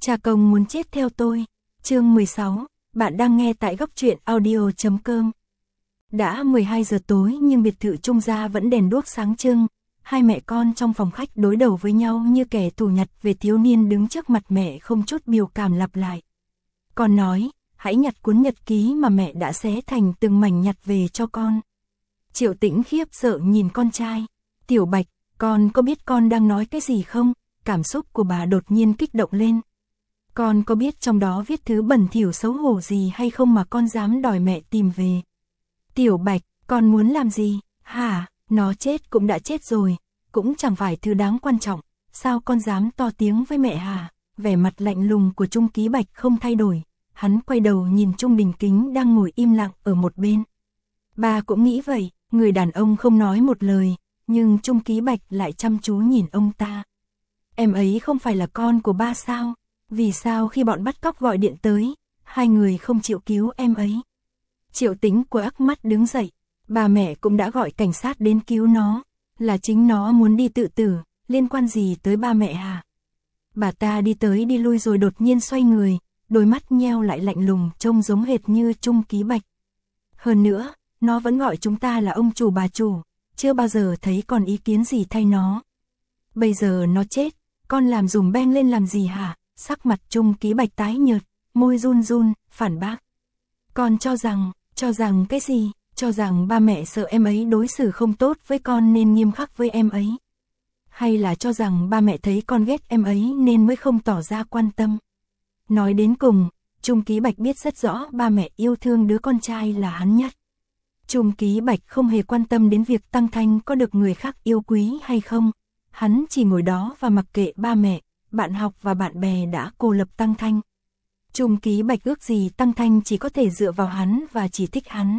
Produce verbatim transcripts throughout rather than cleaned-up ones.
Cha công muốn chết theo tôi. Chương mười sáu, bạn đang nghe tại góc truyện audio chấm com. Đã mười hai giờ tối nhưng biệt thự Trung gia vẫn đèn đuốc sáng trưng, hai mẹ con trong phòng khách đối đầu với nhau như kẻ thù nhặt về thiếu niên đứng trước mặt mẹ không chút biểu cảm lặp lại. Con nói, hãy nhặt cuốn nhật ký mà mẹ đã xé thành từng mảnh nhặt về cho con. Triệu Tĩnh khiếp sợ nhìn con trai. Tiểu Bạch, con có biết con đang nói cái gì không? Cảm xúc của bà đột nhiên kích động lên. Con có biết trong đó viết thứ bẩn thỉu xấu hổ gì hay không mà con dám đòi mẹ tìm về? Tiểu Bạch, con muốn làm gì? Hả, nó chết cũng đã chết rồi, cũng chẳng phải thứ đáng quan trọng, sao con dám to tiếng với mẹ hả? Vẻ mặt lạnh lùng của Trung Ký Bạch không thay đổi, hắn quay đầu nhìn Trung Đình Kính đang ngồi im lặng ở một bên. Bà cũng nghĩ vậy, người đàn ông không nói một lời, nhưng Trung Ký Bạch lại chăm chú nhìn ông ta. Em ấy không phải là con của ba sao? Vì sao khi bọn bắt cóc gọi điện tới, hai người không chịu cứu em ấy? Triệu Tĩnh quắc mắt đứng dậy, bà mẹ cũng đã gọi cảnh sát đến cứu nó, là chính nó muốn đi tự tử, liên quan gì tới ba mẹ hả? Bà ta đi tới đi lui rồi đột nhiên xoay người, đôi mắt nheo lại lạnh lùng trông giống hệt như Trung Ký Bạch. Hơn nữa, nó vẫn gọi chúng ta là ông chủ bà chủ, chưa bao giờ thấy còn ý kiến gì thay nó. Bây giờ nó chết, con làm dùm beng lên làm gì hả? Sắc mặt Trung Ký Bạch tái nhợt, môi run run, phản bác. Con cho rằng, cho rằng cái gì? Cho rằng ba mẹ sợ em ấy đối xử không tốt với con nên nghiêm khắc với em ấy? Hay là cho rằng ba mẹ thấy con ghét em ấy nên mới không tỏ ra quan tâm? Nói đến cùng, Trung Ký Bạch biết rất rõ ba mẹ yêu thương đứa con trai là hắn nhất. Trung Ký Bạch không hề quan tâm đến việc Tăng Thanh có được người khác yêu quý hay không. Hắn chỉ ngồi đó và mặc kệ ba mẹ, bạn học và bạn bè đã cô lập Tăng Thanh. Trung Ký Bạch ước gì Tăng Thanh chỉ có thể dựa vào hắn và chỉ thích hắn.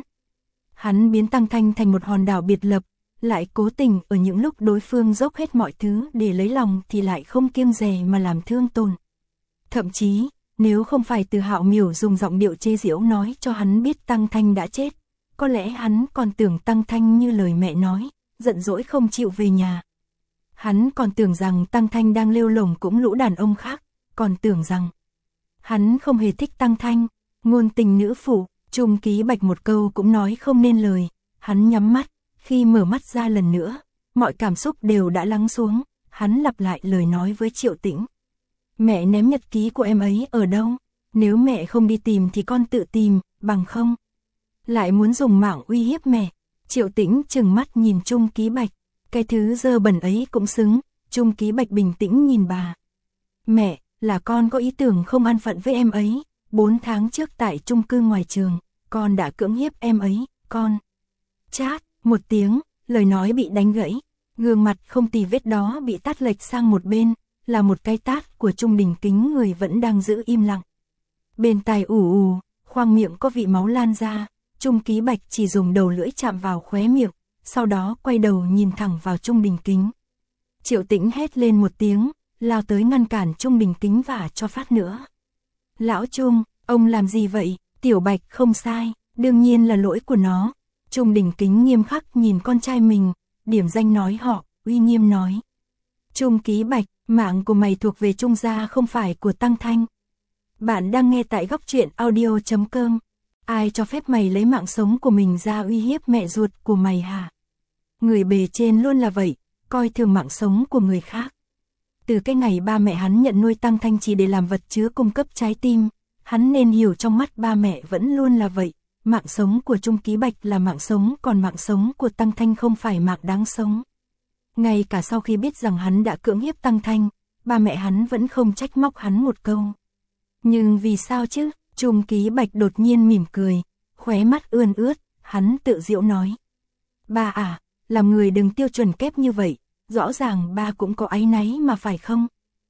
Hắn biến Tăng Thanh thành một hòn đảo biệt lập, lại cố tình ở những lúc đối phương dốc hết mọi thứ để lấy lòng thì lại không kiêng dè mà làm thương tổn. Thậm chí, nếu không phải Từ Hạo Miểu dùng giọng điệu chế giễu nói cho hắn biết Tăng Thanh đã chết, có lẽ hắn còn tưởng Tăng Thanh như lời mẹ nói, giận dỗi không chịu về nhà. Hắn còn tưởng rằng Tăng Thanh đang lêu lổng cũng lũ đàn ông khác, còn tưởng rằng hắn không hề thích Tăng Thanh, ngôn tình nữ phụ. Trung Ký Bạch một câu cũng nói không nên lời, hắn nhắm mắt, khi mở mắt ra lần nữa, mọi cảm xúc đều đã lắng xuống, hắn lặp lại lời nói với Triệu Tĩnh. Mẹ ném nhật ký của em ấy ở đâu? Nếu mẹ không đi tìm thì con tự tìm, bằng không? Lại muốn dùng mạng uy hiếp mẹ. Triệu Tĩnh trừng mắt nhìn Trung Ký Bạch, cái thứ dơ bẩn ấy cũng xứng. Trung Ký Bạch bình tĩnh nhìn bà. Mẹ, là con có ý tưởng không an phận với em ấy. Bốn tháng trước tại chung cư ngoài trường, con đã cưỡng hiếp em ấy, con. Chát, một tiếng, lời nói bị đánh gãy, gương mặt không tì vết đó bị tát lệch sang một bên, là một cái tát của Trung Đình Kính người vẫn đang giữ im lặng. Bên tai ù ù, khoang miệng có vị máu lan ra, Trung Ký Bạch chỉ dùng đầu lưỡi chạm vào khóe miệng, sau đó quay đầu nhìn thẳng vào Trung Đình Kính. Triệu Tĩnh hét lên một tiếng, lao tới ngăn cản Trung Đình Kính và cho phát nữa. Lão Trung, ông làm gì vậy? Tiểu Bạch không sai, đương nhiên là lỗi của nó. Trung Đình Kính nghiêm khắc nhìn con trai mình, điểm danh nói họ, uy nghiêm nói. Trung Ký Bạch, mạng của mày thuộc về Trung gia không phải của Tăng Thanh. Bạn đang nghe tại góc truyện audio chấm com. Ai cho phép mày lấy mạng sống của mình ra uy hiếp mẹ ruột của mày hả? Người bề trên luôn là vậy, coi thường mạng sống của người khác. Từ cái ngày ba mẹ hắn nhận nuôi Tăng Thanh chỉ để làm vật chứa cung cấp trái tim, hắn nên hiểu trong mắt ba mẹ vẫn luôn là vậy. Mạng sống của Trung Ký Bạch là mạng sống, còn mạng sống của Tăng Thanh không phải mạng đáng sống. Ngay cả sau khi biết rằng hắn đã cưỡng hiếp Tăng Thanh, ba mẹ hắn vẫn không trách móc hắn một câu. Nhưng vì sao chứ? Trung Ký Bạch đột nhiên mỉm cười, khóe mắt ươn ướt, hắn tự giễu nói. Ba à, làm người đừng tiêu chuẩn kép như vậy, rõ ràng ba cũng có áy náy mà phải không?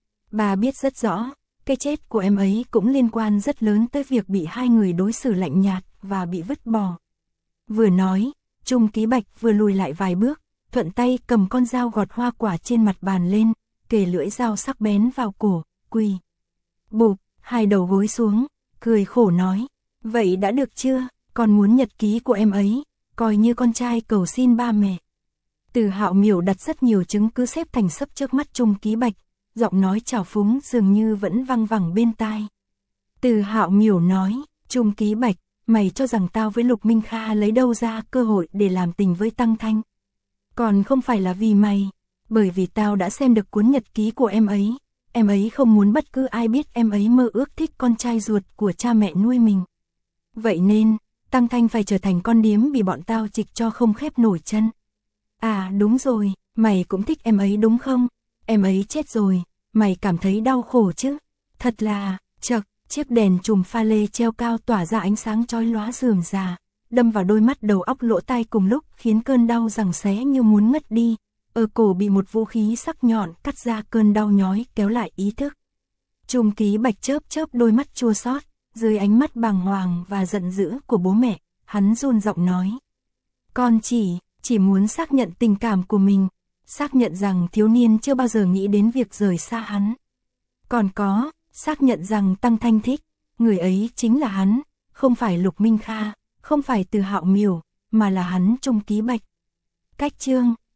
Ba biết rất rõ, cái chết của em ấy cũng liên quan rất lớn tới việc bị hai người đối xử lạnh nhạt và bị vứt bỏ. Vừa nói, Trung Ký Bạch vừa lùi lại vài bước, thuận tay cầm con dao gọt hoa quả trên mặt bàn lên, kề lưỡi dao sắc bén vào cổ, quỳ. Bụp, hai đầu gối xuống, cười khổ nói, vậy đã được chưa, con muốn nhật ký của em ấy, coi như con trai cầu xin ba mẹ. Từ Hạo Miểu đặt rất nhiều chứng cứ xếp thành sấp trước mắt Trung Ký Bạch, giọng nói trào phúng dường như vẫn văng vẳng bên tai. Từ Hạo Miểu nói, Trung Ký Bạch, mày cho rằng tao với Lục Minh Kha lấy đâu ra cơ hội để làm tình với Tăng Thanh? Còn không phải là vì mày, bởi vì tao đã xem được cuốn nhật ký của em ấy. Em ấy không muốn bất cứ ai biết em ấy mơ ước thích con trai ruột của cha mẹ nuôi mình. Vậy nên, Tăng Thanh phải trở thành con điếm bị bọn tao trịch cho không khép nổi chân. À đúng rồi, mày cũng thích em ấy đúng không? Em ấy chết rồi, mày cảm thấy đau khổ chứ? Thật là, chậc, chiếc đèn chùm pha lê treo cao tỏa ra ánh sáng chói lóa rườm rà, đâm vào đôi mắt đầu óc lỗ tai cùng lúc khiến cơn đau giằng xé như muốn ngất đi. Ở cổ bị một vũ khí sắc nhọn cắt ra cơn đau nhói kéo lại ý thức. Trung Ký Bạch chớp chớp đôi mắt chua xót, dưới ánh mắt bàng hoàng và giận dữ của bố mẹ, hắn run giọng nói. Con chỉ, chỉ muốn xác nhận tình cảm của mình, xác nhận rằng thiếu niên chưa bao giờ nghĩ đến việc rời xa hắn. Còn có, xác nhận rằng Tăng Thanh thích, người ấy chính là hắn, không phải Lục Minh Kha, không phải Từ Hạo Miểu, mà là hắn Trung Ký Bạch. Cách chương